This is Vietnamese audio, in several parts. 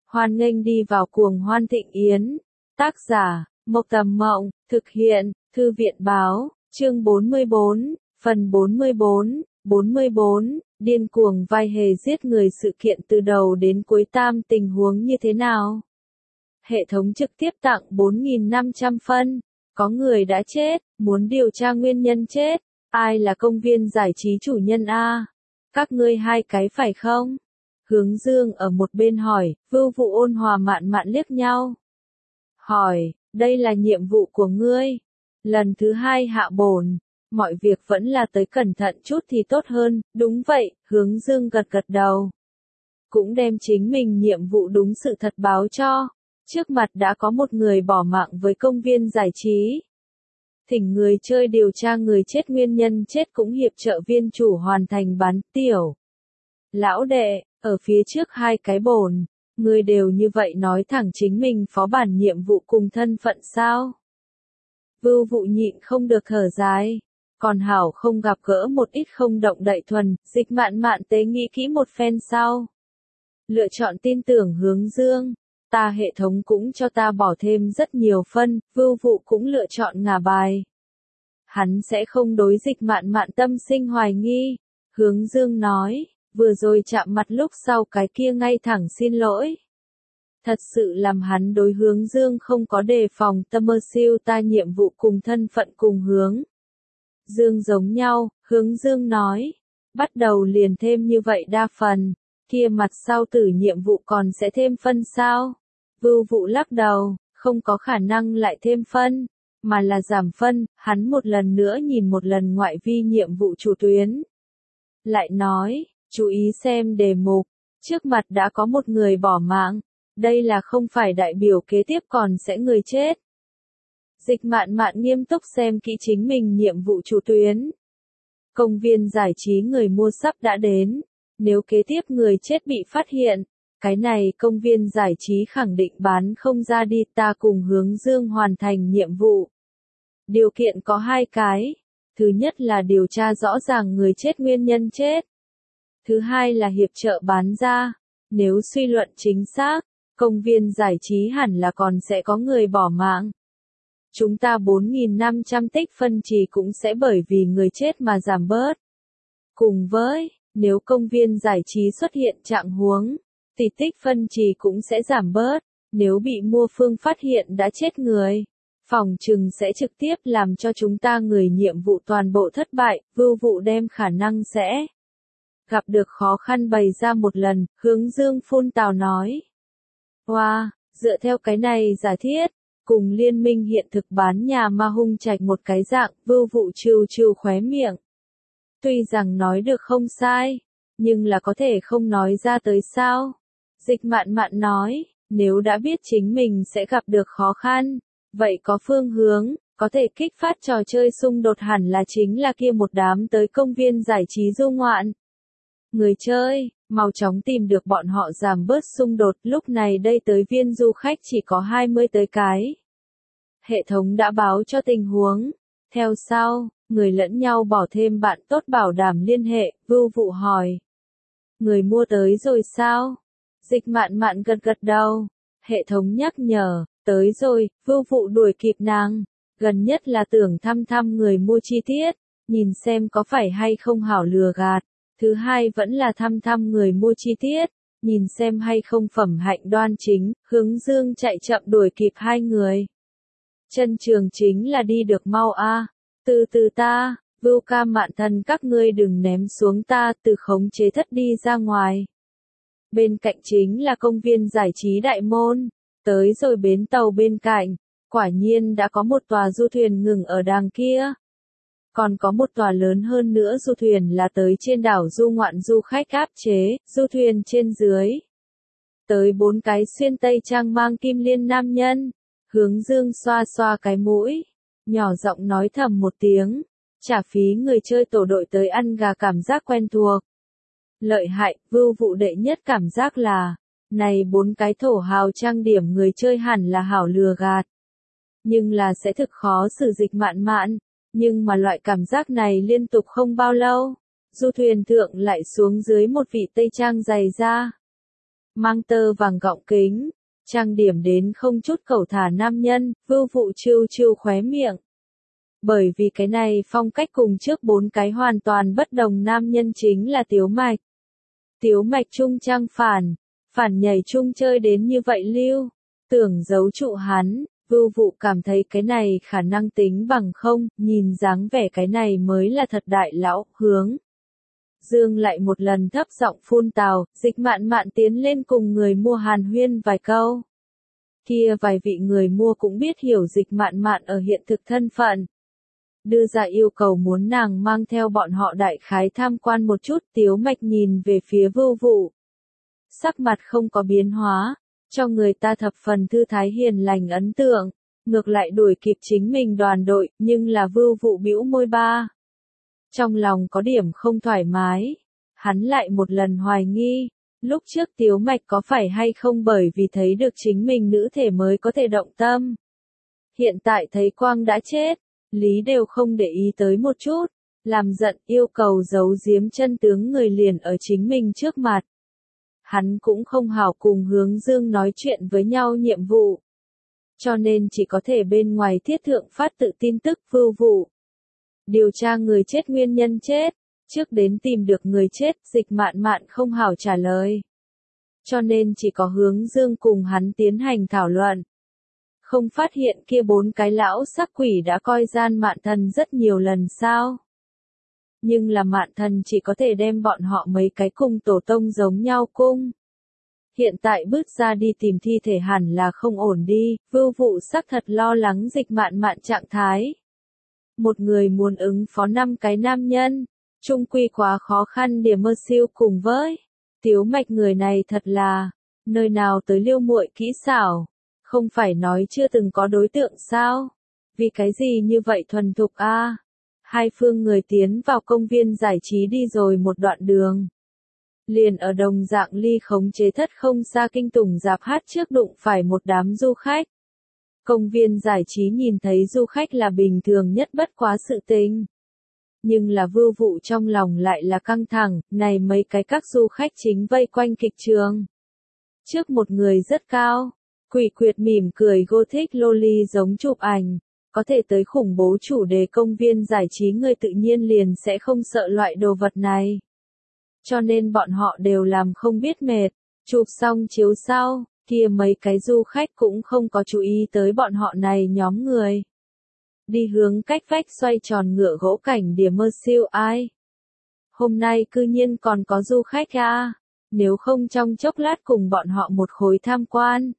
Hoan nghênh đi vào cuồng hoan thịnh yến. Tác giả, Mộc Tầm Mộng, thực hiện, Thư viện Báo, chương 44, phần 44, điên cuồng vai hề giết người sự kiện từ đầu đến cuối tam tình huống như thế nào? Hệ thống trực tiếp tặng 4.500 phân. Có người đã chết, muốn điều tra nguyên nhân chết. Ai là công viên giải trí chủ nhân a? Các ngươi hai cái phải không? Hướng Dương ở một bên hỏi, Vưu Vụ ôn hòa mạn mạn liếc nhau. Hỏi, đây là nhiệm vụ của ngươi. Lần thứ hai hạ bổn, mọi việc vẫn là tới cẩn thận chút thì tốt hơn, đúng vậy, Hướng Dương gật gật đầu. Cũng đem chính mình nhiệm vụ đúng sự thật báo cho. Trước mặt đã có một người bỏ mạng với công viên giải trí. Thỉnh người chơi điều tra người chết nguyên nhân chết cũng hiệp trợ viên chủ hoàn thành bán tiểu. Lão đệ, ở phía trước hai cái bồn, người đều như vậy nói thẳng chính mình phó bản nhiệm vụ cùng thân phận sao? Vưu Vụ nhịn không được thở dài. Còn hảo không gặp gỡ một ít không động đậy thuần, Dịch Mạn Mạn tế nghĩ kỹ một phen sau. Lựa chọn tin tưởng Hướng Dương. Ta hệ thống cũng cho ta bỏ thêm rất nhiều phân, Vưu Vụ cũng lựa chọn ngả bài. Hắn sẽ không đối Dịch Mạn Mạn tâm sinh hoài nghi. Hướng Dương nói, vừa rồi chạm mặt lúc sau cái kia ngay thẳng xin lỗi. Thật sự làm hắn đối Hướng Dương không có đề phòng tâm mơ siêu ta nhiệm vụ cùng thân phận cùng Hướng Dương giống nhau, Hướng Dương nói. Bắt đầu liền thêm như vậy đa phần, kia mặt sau tử nhiệm vụ còn sẽ thêm phân sao? Vưu Vụ lắc đầu, không có khả năng lại thêm phân, mà là giảm phân, hắn một lần nữa nhìn một lần ngoại vi nhiệm vụ chủ tuyến. Lại nói, chú ý xem đề mục, trước mặt đã có một người bỏ mạng, đây là không phải đại biểu kế tiếp còn sẽ người chết. Dịch Mạn Mạn nghiêm túc xem kỹ chính mình nhiệm vụ chủ tuyến. Công viên giải trí người mua sắp đã đến, nếu kế tiếp người chết bị phát hiện, cái này công viên giải trí khẳng định bán không ra đi, ta cùng Hướng Dương hoàn thành nhiệm vụ. Điều kiện có hai cái. Thứ nhất là điều tra rõ ràng người chết nguyên nhân chết. Thứ hai là hiệp trợ bán ra. Nếu suy luận chính xác, công viên giải trí hẳn là còn sẽ có người bỏ mạng. Chúng ta 4.500 tích phân trì cũng sẽ bởi vì người chết mà giảm bớt. Cùng với, nếu công viên giải trí xuất hiện trạng huống, thì tích phân trì cũng sẽ giảm bớt. Nếu bị mua phương phát hiện đã chết người, phòng trừng sẽ trực tiếp làm cho chúng ta người nhiệm vụ toàn bộ thất bại. Vưu Vụ đem khả năng sẽ gặp được khó khăn bày ra một lần, Hướng Dương phun tào nói. Wow, dựa theo cái này giả thiết, cùng liên minh hiện thực bán nhà ma hung trạch một cái dạng, Vưu Vụ trừ trừ khóe miệng. Tuy rằng nói được không sai, nhưng là có thể không nói ra tới sao? Dịch Mạn Mạn nói, nếu đã biết chính mình sẽ gặp được khó khăn, vậy có phương hướng, có thể kích phát trò chơi xung đột hẳn là chính là kia một đám tới công viên giải trí du ngoạn. Người chơi, mau chóng tìm được bọn họ giảm bớt xung đột, lúc này đây tới viên du khách chỉ có 20 tới cái. Hệ thống đã báo cho tình huống. Theo sau, người lẫn nhau bỏ thêm bạn tốt bảo đảm liên hệ, Vưu Vụ hỏi. Người mua tới rồi sao? Dịch Mạn Mạn gật gật đầu. Hệ thống nhắc nhở, tới rồi, Vưu Vụ đuổi kịp nàng. Gần nhất là tưởng thăm thăm người mua chi tiết, nhìn xem có phải hay không hảo lừa gạt. Thứ hai vẫn là thăm thăm người mua chi tiết, nhìn xem hay không phẩm hạnh đoan chính. Hướng Dương chạy chậm đuổi kịp hai người. Chân trường chính là đi được mau a. Từ từ ta, Vưu ca Mạn thần các ngươi đừng ném xuống ta, từ khống chế thất đi ra ngoài. Bên cạnh chính là công viên giải trí đại môn. Tới rồi bến tàu bên cạnh, quả nhiên đã có một tòa du thuyền ngừng ở đằng kia. Còn có một tòa lớn hơn nữa du thuyền là tới trên đảo du ngoạn du khách áp chế, du thuyền trên dưới. Tới 4 cái xuyên tây trang mang kim liên nam nhân. Hướng Dương xoa xoa cái mũi, nhỏ giọng nói thầm một tiếng. Trả phí người chơi tổ đội tới ăn gà cảm giác quen thuộc. Lợi hại, Vưu Vụ đệ nhất cảm giác là, này 4 cái thổ hào trang điểm người chơi hẳn là hảo lừa gạt. Nhưng là sẽ thực khó xử Dịch Mạn Mạn, nhưng mà loại cảm giác này liên tục không bao lâu. Du thuyền thượng lại xuống dưới một vị tây trang dày da. mang tơ vàng gọng kính, trang điểm đến không chút cẩu thả nam nhân, Vưu Vụ trêu trêu khóe miệng. Bởi vì cái này phong cách cùng trước 4 cái hoàn toàn bất đồng nam nhân chính là Tiếu Mạch. Tiếu Mạch trung trang phản nhảy trung chơi đến như vậy lưu, tưởng giấu trụ hắn, Vưu Vụ cảm thấy cái này khả năng tính bằng không, nhìn dáng vẻ cái này mới là thật đại lão, hướng. Dương lại một lần thấp giọng phun tào, Dịch Mạn Mạn tiến lên cùng người mua hàn huyên vài câu. Kia vài vị người mua cũng biết hiểu Dịch Mạn Mạn ở hiện thực thân phận. Đưa ra yêu cầu muốn nàng mang theo bọn họ đại khái tham quan một chút. Tiếu Mạch nhìn về phía Vưu Vụ. Sắc mặt không có biến hóa, cho người ta thập phần thư thái hiền lành ấn tượng, ngược lại đuổi kịp chính mình đoàn đội, nhưng là Vưu Vụ bĩu môi ba. Trong lòng có điểm không thoải mái, hắn lại một lần hoài nghi, lúc trước Tiếu Mạch có phải hay không bởi vì thấy được chính mình nữ thể mới có thể động tâm. Hiện tại thấy Quang đã chết, lý đều không để ý tới một chút, làm giận yêu cầu giấu giếm chân tướng người liền ở chính mình trước mặt. Hắn cũng không hảo cùng Hướng Dương nói chuyện với nhau nhiệm vụ. Cho nên chỉ có thể bên ngoài thiết thượng phát tự tin tức Vưu Vụ. Điều tra người chết nguyên nhân chết, trước đến tìm được người chết, Dịch Mạn Mạn không hảo trả lời. Cho nên chỉ có Hướng Dương cùng hắn tiến hành thảo luận. Không phát hiện kia 4 cái lão sắc quỷ đã coi gian Mạn Thần rất nhiều lần sao. Nhưng là Mạn Thần chỉ có thể đem bọn họ mấy cái cùng tổ tông giống nhau cung. Hiện tại bước ra đi tìm thi thể hẳn là không ổn đi, Vưu Vụ xác thật lo lắng Dịch Mạn Mạn trạng thái. Một người muốn ứng phó 5 cái nam nhân, chung quy quá khó khăn để mơ siêu cùng với. Tiếu Mạch người này thật là, nơi nào tới liêu muội kỹ xảo, không phải nói chưa từng có đối tượng sao? Vì cái gì như vậy thuần thục a? Hai phương người tiến vào công viên giải trí đi rồi một đoạn đường. Liền ở đồng dạng ly khống chế thất không xa kinh tủng rạp hát trước đụng phải một đám du khách. Công viên giải trí nhìn thấy du khách là bình thường nhất bất quá sự tình. Nhưng là Vưu Vụ trong lòng lại là căng thẳng, này mấy cái các du khách chính vây quanh kịch trường. Trước một người rất cao, quỷ quyệt mỉm cười gothic loli giống chụp ảnh, có thể tới khủng bố chủ đề công viên giải trí người tự nhiên liền sẽ không sợ loại đồ vật này. Cho nên bọn họ đều làm không biết mệt, chụp xong chiếu sau, kia mấy cái du khách cũng không có chú ý tới bọn họ này nhóm người. Đi hướng cách vách xoay tròn ngựa gỗ cảnh điểm mơ siêu ai. Hôm nay cư nhiên còn có du khách à, nếu không trong chốc lát cùng bọn họ một khối tham quan.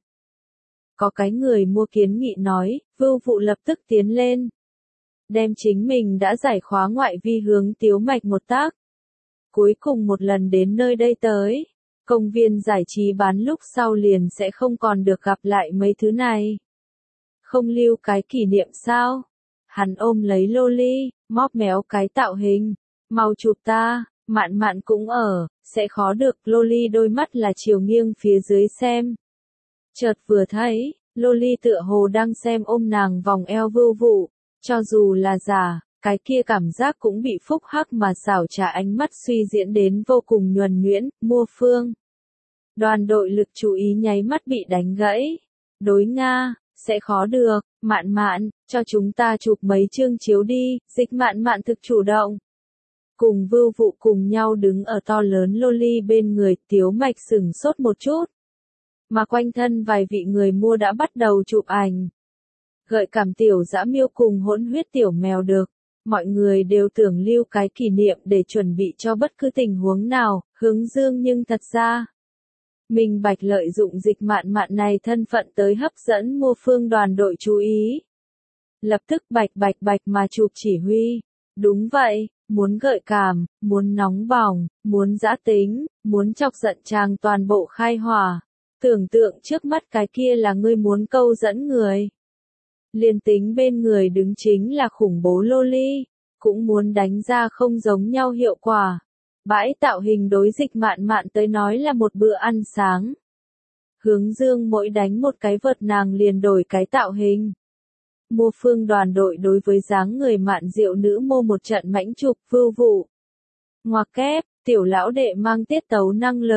Có cái người mua kiến nghị nói, Vưu Vụ lập tức tiến lên. Đem chính mình đã giải khóa ngoại vi hướng Tiếu Mạch một tác. Cuối cùng một lần đến nơi đây tới, công viên giải trí bán lúc sau liền sẽ không còn được gặp lại mấy thứ này. Không lưu cái kỷ niệm sao? Hắn ôm lấy loli, móp méo cái tạo hình, mau chụp ta, Mạn Mạn cũng ở, sẽ khó được. Loli đôi mắt là chiều nghiêng phía dưới xem. Chợt vừa thấy, loli tựa hồ đang xem ôm nàng vòng eo Vưu Vụ, cho dù là giả, cái kia cảm giác cũng bị phúc hắc mà xảo trá ánh mắt suy diễn đến vô cùng nhuần nhuyễn. Mua phương. Đoàn đội lực chú ý nháy mắt bị đánh gãy. Đối Nga, sẽ khó được, Mạn Mạn, cho chúng ta chụp mấy chương chiếu đi. Dịch Mạn Mạn thực chủ động. Cùng Vưu Vụ cùng nhau đứng ở to lớn loli bên người. Tiếu Mạch sửng sốt một chút. Mà quanh thân vài vị người mua đã bắt đầu chụp ảnh. Gợi cảm tiểu dã miêu cùng hỗn huyết tiểu mèo được. Mọi người đều tưởng lưu cái kỷ niệm để chuẩn bị cho bất cứ tình huống nào. Hướng Dương nhưng thật ra, minh bạch lợi dụng Dịch Mạn Mạn này thân phận tới hấp dẫn mua phương đoàn đội chú ý. Lập tức bạch mà chụp chỉ huy. Đúng vậy, muốn gợi cảm, muốn nóng bỏng, muốn dã tính, muốn chọc giận chàng toàn bộ khai hỏa. Tưởng tượng trước mắt cái kia là ngươi muốn câu dẫn người. Liên tính bên người đứng chính là khủng bố loli, cũng muốn đánh ra không giống nhau hiệu quả. Bãi tạo hình đối Dịch Mạn Mạn tới nói là một bữa ăn sáng. Hướng Dương mỗi đánh một cái vợt nàng liền đổi cái tạo hình. Mua phương đoàn đội đối với dáng người mạn diệu nữ mô một trận mãnh chụp. Vưu Vụ. Ngoặc kép, tiểu lão đệ mang tiết tấu năng lực,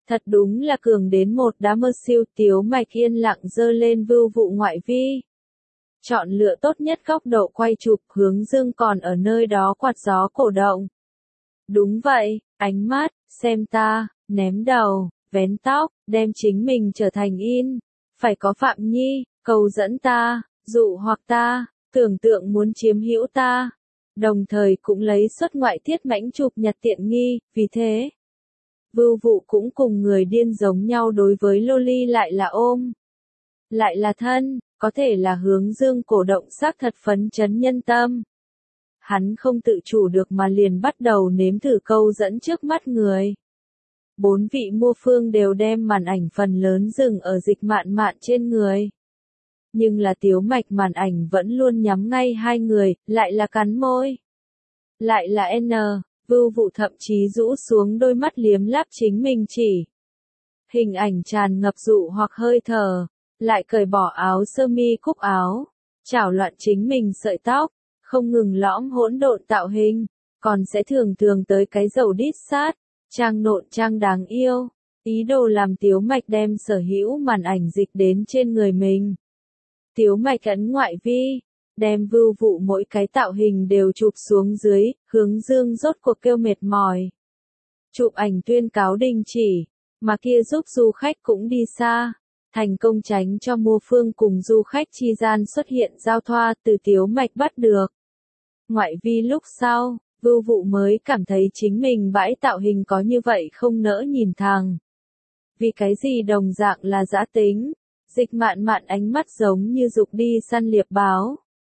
Thật đúng là cường đến một đá mơ siêu. Tiếu Mạch yên lặng giơ lên vưu vụ ngoại vi. Chọn lựa tốt nhất góc độ quay chụp, hướng dương còn ở nơi đó quạt gió cổ động. Đúng vậy, ánh mắt, xem ta, ném đầu, vén tóc, đem chính mình trở thành in. Phải có Phạm Nhi, cầu dẫn ta, dụ hoặc ta, tưởng tượng muốn chiếm hữu ta. Đồng thời cũng lấy xuất ngoại tiết mãnh chụp nhặt tiện nghi, vì thế. Vưu vụ cũng cùng người điên giống nhau đối với Loli lại là ôm. Lại là thân, có thể là hướng dương cổ động xác thật phấn chấn nhân tâm. Hắn không tự chủ được mà liền bắt đầu nếm thử câu dẫn trước mắt người. 4 vị mua phương đều đem màn ảnh phần lớn dừng ở Dịch Mạn Mạn trên người. Nhưng là Tiếu Mạch màn ảnh vẫn luôn nhắm ngay hai người, lại là cắn môi. Lại là N, Vưu vụ thậm chí rũ xuống đôi mắt liếm láp chính mình chỉ. Hình ảnh tràn ngập dụ hoặc hơi thở, lại cởi bỏ áo sơ mi cúc áo, chảo loạn chính mình sợi tóc, không ngừng lõm hỗn độn tạo hình, còn sẽ thường thường tới cái dầu đít sát, trang nộn trang đáng yêu, ý đồ làm Tiếu Mạch đem sở hữu màn ảnh dịch đến trên người mình. Tiếu Mạch ấn ngoại vi, đem vưu vụ mỗi cái tạo hình đều chụp xuống dưới, hướng dương rốt cuộc kêu mệt mỏi. Chụp ảnh tuyên cáo đình chỉ, mà kia giúp du khách cũng đi xa, thành công tránh cho mua phương cùng du khách chi gian xuất hiện giao thoa từ Tiếu Mạch bắt được. Ngoại vi lúc sau, vưu vụ mới cảm thấy chính mình bãi tạo hình có như vậy không nỡ nhìn thẳng. Vì cái gì đồng dạng là dã tính, Dịch Mạn Mạn ánh mắt giống như dục đi săn liệp báo.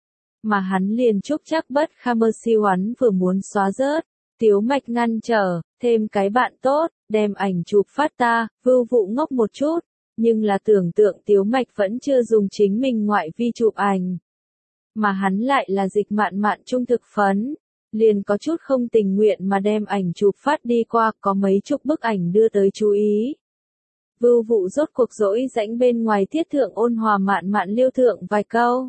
Mà hắn liền chúc chắc bất kha mơ siêu hắn vừa muốn xóa rớt, Tiếu Mạch ngăn trở, thêm cái bạn tốt, đem ảnh chụp phát ta, vưu vụ ngốc một chút, nhưng là tưởng tượng Tiếu Mạch vẫn chưa dùng chính mình ngoại vi chụp ảnh. Mà hắn lại là Dịch Mạn Mạn trung thực phấn, liền có chút không tình nguyện mà đem ảnh chụp phát đi qua, có mấy chục bức ảnh đưa tới chú ý. Vưu vụ rốt cuộc dỗi rãnh bên ngoài tiết thượng ôn hòa Mạn Mạn liêu thượng vài câu.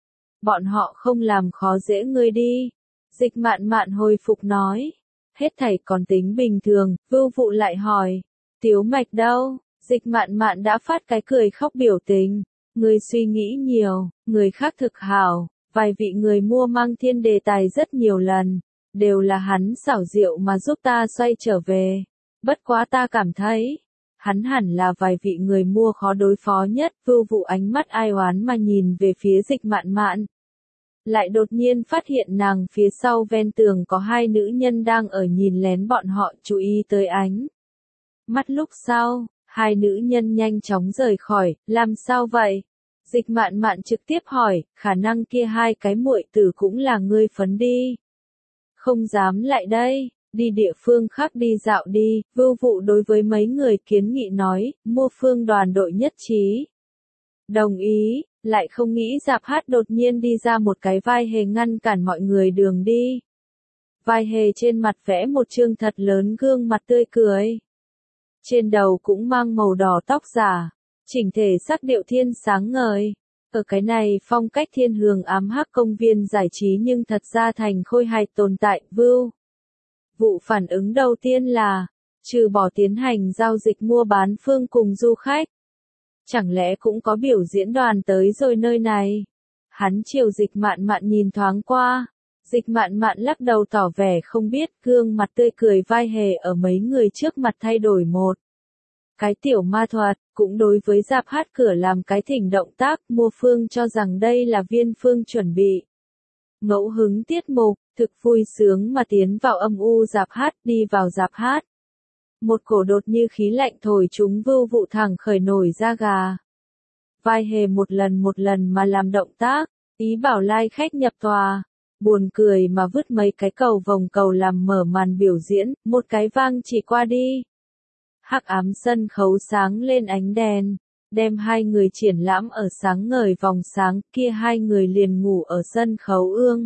Bọn họ không làm khó dễ ngươi đi. Dịch Mạn Mạn hồi phục nói. Hết thảy còn tính bình thường, vưu vụ lại hỏi. Tiếu Mạch đâu? Dịch Mạn Mạn đã phát cái cười khóc biểu tình. Ngươi suy nghĩ nhiều, người khác thực hảo, vài vị người mua mang thiên đề tài rất nhiều lần, đều là hắn xảo diệu mà giúp ta xoay trở về. Bất quá ta cảm thấy, hắn hẳn là vài vị người mua khó đối phó nhất. Vưu vụ ánh mắt ai oán mà nhìn về phía Dịch Mạn Mạn. Lại đột nhiên phát hiện nàng phía sau ven tường có hai nữ nhân đang ở nhìn lén bọn họ, chú ý tới ánh mắt lúc sau, hai nữ nhân nhanh chóng rời khỏi. Làm sao vậy? Dịch Mạn Mạn trực tiếp hỏi, khả năng kia hai cái muội tử cũng là ngươi phấn đi. Không dám lại đây, đi địa phương khác đi dạo đi. Vưu vụ đối với mấy người kiến nghị nói, mua phương đoàn đội nhất trí. Đồng ý, lại không nghĩ dạp hát đột nhiên đi ra một cái vai hề ngăn cản mọi người đường đi. Vai hề trên mặt vẽ một trương thật lớn gương mặt tươi cười. Trên đầu cũng mang màu đỏ tóc giả, chỉnh thể sắc điệu thiên sáng ngời. Ở cái này phong cách thiên hương ám hắc công viên giải trí nhưng thật ra thành khôi hài tồn tại. Vưu vụ phản ứng đầu tiên là, trừ bỏ tiến hành giao dịch mua bán phương cùng du khách. Chẳng lẽ cũng có biểu diễn đoàn tới rồi nơi này? Hắn chiều Dịch Mạn Mạn nhìn thoáng qua. Dịch Mạn Mạn lắc đầu tỏ vẻ không biết, gương mặt tươi cười vai hề ở mấy người trước mặt thay đổi một. Cái tiểu ma thuật, cũng đối với dạp hát cửa làm cái thỉnh động tác. Mua phương cho rằng đây là viên phương chuẩn bị ngẫu hứng tiết mục, thực vui sướng mà tiến vào âm u dạp hát. Đi vào dạp hát, một cổ đột như khí lạnh thổi chúng vưu vụ thẳng khởi nổi da gà. Vai hề một lần mà làm động tác, ý bảo lai khách nhập tòa. Buồn cười mà vứt mấy cái cầu vòng cầu làm mở màn biểu diễn, một cái vang chỉ qua đi. Hắc ám sân khấu sáng lên ánh đèn, đem hai người triển lãm ở sáng ngời vòng sáng, kia hai người liền ngủ ở sân khấu ương.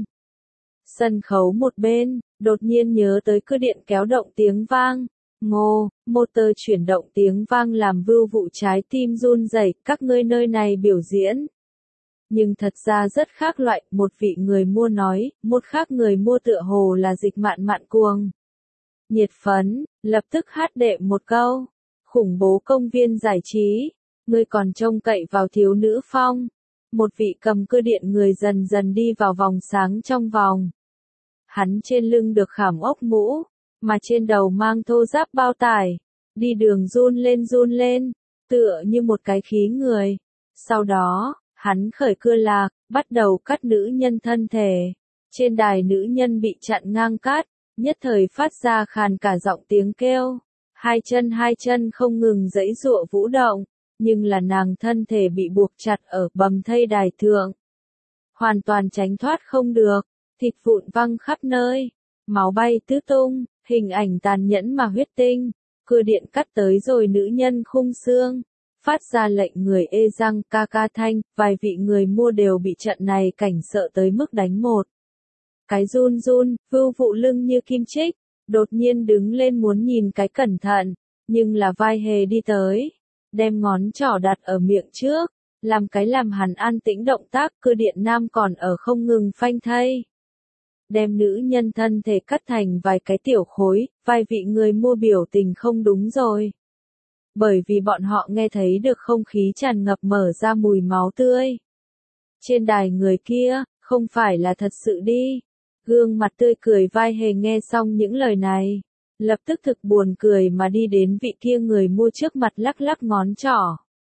Sân khấu một bên, đột nhiên nhớ tới cơ điện kéo động tiếng vang. Ngô, motor chuyển động tiếng vang làm vưu vụ trái tim run rẩy. Các ngươi nơi này biểu diễn. Nhưng thật ra rất khác loại, một vị người mua nói, một khác người mua tựa hồ là Dịch Mạn Mạn cuồng nhiệt phấn, lập tức hát đệm một câu. khủng bố công viên giải trí, ngươi còn trông cậy vào thiếu nữ phong. Một vị cầm cưa điện người dần dần đi vào vòng sáng trong vòng. Hắn trên lưng được khảm ốc mũ, mà trên đầu mang thô giáp bao tải, đi đường run lên, tựa như một cái khí người. Sau đó, hắn khởi cưa lạc, bắt đầu cắt nữ nhân thân thể. Trên đài nữ nhân bị chặn ngang cắt, nhất thời phát ra khàn cả giọng tiếng kêu. Hai chân không ngừng giãy giụa vũ động, nhưng là nàng thân thể bị buộc chặt ở bầm thây đài thượng. Hoàn toàn tránh thoát không được, thịt vụn văng khắp nơi, máu bay tứ tung, hình ảnh tàn nhẫn mà huyết tinh. Cưa điện cắt tới rồi nữ nhân khung xương, phát ra lệnh người ê răng ca ca thanh, vài vị người mua đều bị trận này cảnh sợ tới mức đánh một. Cái run, vưu vụ lưng như kim chích, đột nhiên đứng lên muốn nhìn cái cẩn thận, nhưng là vai hề đi tới, đem ngón trỏ đặt ở miệng trước, làm hắn an tĩnh động tác. Cưa điện nam còn ở không ngừng phanh thây. Đem nữ nhân thân thể cắt thành vài cái tiểu khối, vài vị người mua biểu tình không đúng rồi. Bởi vì bọn họ nghe thấy được không khí tràn ngập mở ra mùi máu tươi. Trên đài người kia, không phải là thật sự đi. Gương mặt tươi cười vai hề nghe xong những lời này, lập tức thực buồn cười mà đi đến vị kia người mua trước mặt lắc lắc ngón trỏ.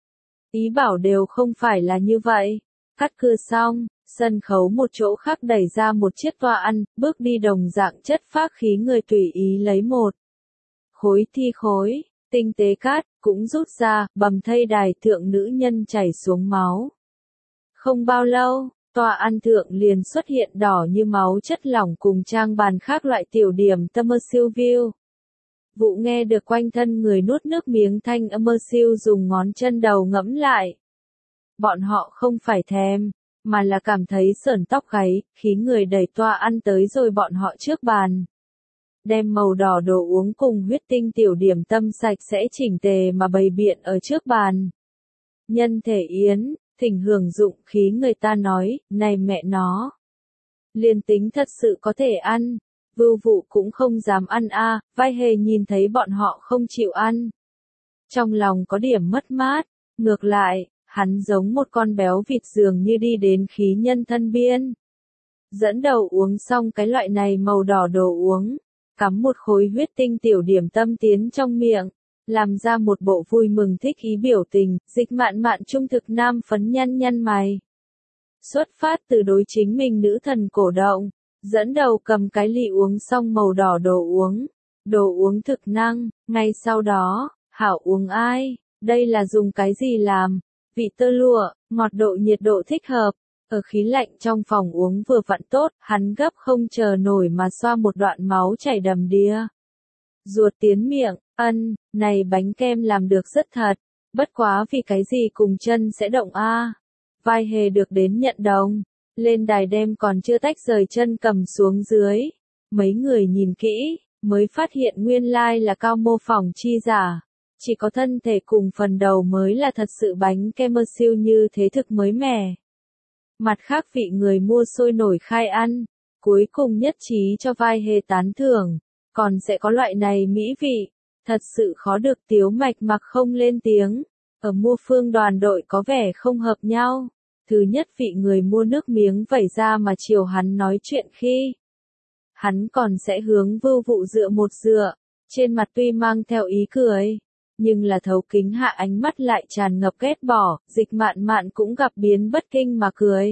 Ý bảo đều không phải là như vậy. Cắt cưa xong, sân khấu một chỗ khác đẩy ra một chiếc toa ăn, bước đi đồng dạng chất phác khí người tùy ý lấy một khối thi khối, tinh tế cắt, cũng rút ra, bầm thây đài thượng nữ nhân chảy xuống máu. Không bao lâu, toa ăn thượng liền xuất hiện đỏ như máu chất lỏng cùng trang bàn khác loại tiểu điểm tâm siêu view. Vụ nghe được quanh thân người nuốt nước miếng thanh siêu dùng ngón chân đầu ngẫm lại. Bọn họ không phải thèm, mà là cảm thấy sởn tóc gáy, khí người đẩy toa ăn tới rồi bọn họ trước bàn. Đem màu đỏ đồ uống cùng huyết tinh tiểu điểm tâm sạch sẽ chỉnh tề mà bày biện ở trước bàn. Nhân thể yến, thỉnh hưởng dụng khí người ta nói, này mẹ nó. Liên tính thật sự có thể ăn, vưu vụ cũng không dám ăn a. Vai hề nhìn thấy bọn họ không chịu ăn. Trong lòng có điểm mất mát, ngược lại, hắn giống một con béo vịt dường như đi đến khí nhân thân biên. Dẫn đầu uống xong cái loại này màu đỏ đồ uống, cắm một khối huyết tinh tiểu điểm tâm tiến trong miệng, làm ra một bộ vui mừng thích ý biểu tình. Dịch mạn mạn trung thực nam phấn nhăn mày. Xuất phát từ đối chính mình nữ thần cổ động, dẫn đầu cầm cái ly uống xong màu đỏ đồ uống thực năng. Ngay sau đó, hảo uống ai, đây là dùng cái gì làm? Vị tơ lụa, ngọt độ nhiệt độ thích hợp, ở khí lạnh trong phòng uống vừa vặn tốt. Hắn gấp không chờ nổi mà xoa một đoạn máu chảy đầm đìa. Ruột tiến miệng, này bánh kem làm được rất thật, bất quá vì cái gì cùng chân sẽ động a. Vai hề được đến nhận đồng, lên đài đem còn chưa tách rời chân cầm xuống dưới. Mấy người nhìn kỹ, mới phát hiện nguyên lai là cao mô phỏng chi giả. Chỉ có thân thể cùng phần đầu mới là thật sự bánh kem siêu như thế thực mới mẻ. Mặt khác vị người mua sôi nổi khai ăn, cuối cùng nhất trí cho vai hề tán thưởng, còn sẽ có loại này mỹ vị, thật sự khó được. Tiếu mạch mặc không lên tiếng, ở mua phương đoàn đội có vẻ không hợp nhau. Thứ nhất vị người mua nước miếng vẩy ra mà chiều hắn nói chuyện khi. Hắn còn sẽ hướng vưu vụ dựa một dựa, trên mặt tuy mang theo ý cười. Nhưng là thấu kính hạ ánh mắt lại tràn ngập ghét bỏ. Dịch mạn mạn cũng gặp biến bất kinh mà cười.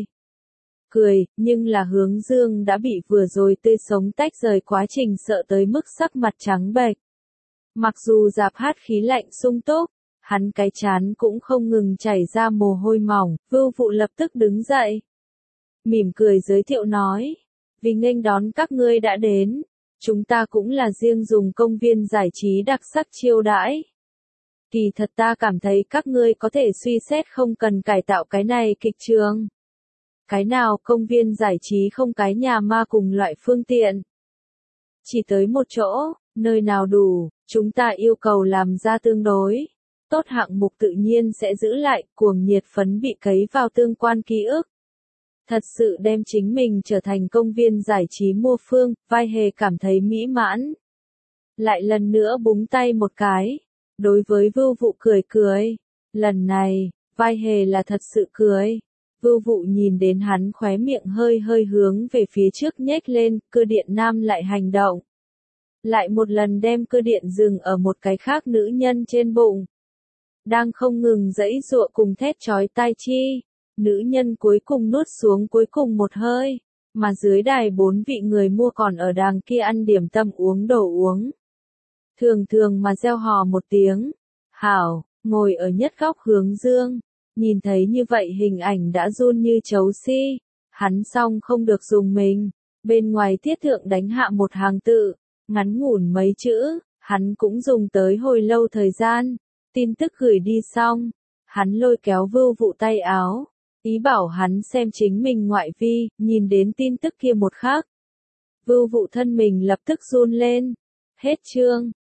Nhưng là hướng dương đã bị vừa rồi tươi sống tách rời quá trình sợ tới mức sắc mặt trắng bệch. Mặc dù giạp hát khí lạnh sung túc, hắn cái chán cũng không ngừng chảy ra mồ hôi mỏng. Vưu vụ lập tức đứng dậy, mỉm cười giới thiệu nói, vì nghênh đón các ngươi đã đến, chúng ta cũng là riêng dùng công viên giải trí đặc sắc chiêu đãi. Kỳ thật ta cảm thấy các ngươi có thể suy xét không cần cải tạo cái này kịch trường. Cái nào công viên giải trí không cái nhà ma cùng loại phương tiện. Chỉ tới một chỗ, nơi nào đủ, chúng ta yêu cầu làm ra tương đối tốt hạng mục tự nhiên sẽ giữ lại. Cuồng nhiệt phấn bị cấy vào tương quan ký ức. Thật sự đem chính mình trở thành công viên giải trí mua phương. Vai hề cảm thấy mỹ mãn. Lại lần nữa búng tay một cái. Đối với Vưu Vụ cười cười. Lần này, Vai Hề là thật sự cười. Vưu Vụ nhìn đến hắn khóe miệng hơi hơi hướng về phía trước nhếch lên, cơ điện nam lại hành động. Lại một lần đem cơ điện dừng ở một cái khác nữ nhân trên bụng. Đang không ngừng giãy giụa cùng thét chói tai chi. Nữ nhân cuối cùng nuốt xuống cuối cùng một hơi. Mà dưới đài 4 vị người mua còn ở đàng kia ăn điểm tâm uống đồ uống. Thường thường mà reo hò một tiếng. Hảo, ngồi ở nhất góc hướng dương. Nhìn thấy như vậy hình ảnh đã run như chấu si. Hắn xong không được dùng mình. Bên ngoài tiết thượng đánh hạ một hàng tự. Ngắn ngủn mấy chữ. Hắn cũng dùng tới hồi lâu thời gian. Tin tức gửi đi xong. Hắn lôi kéo Vưu Vụ tay áo. Ý bảo hắn xem chính mình ngoại vi. Nhìn đến tin tức kia một khắc. Vưu Vụ thân mình lập tức run lên. Hết chương.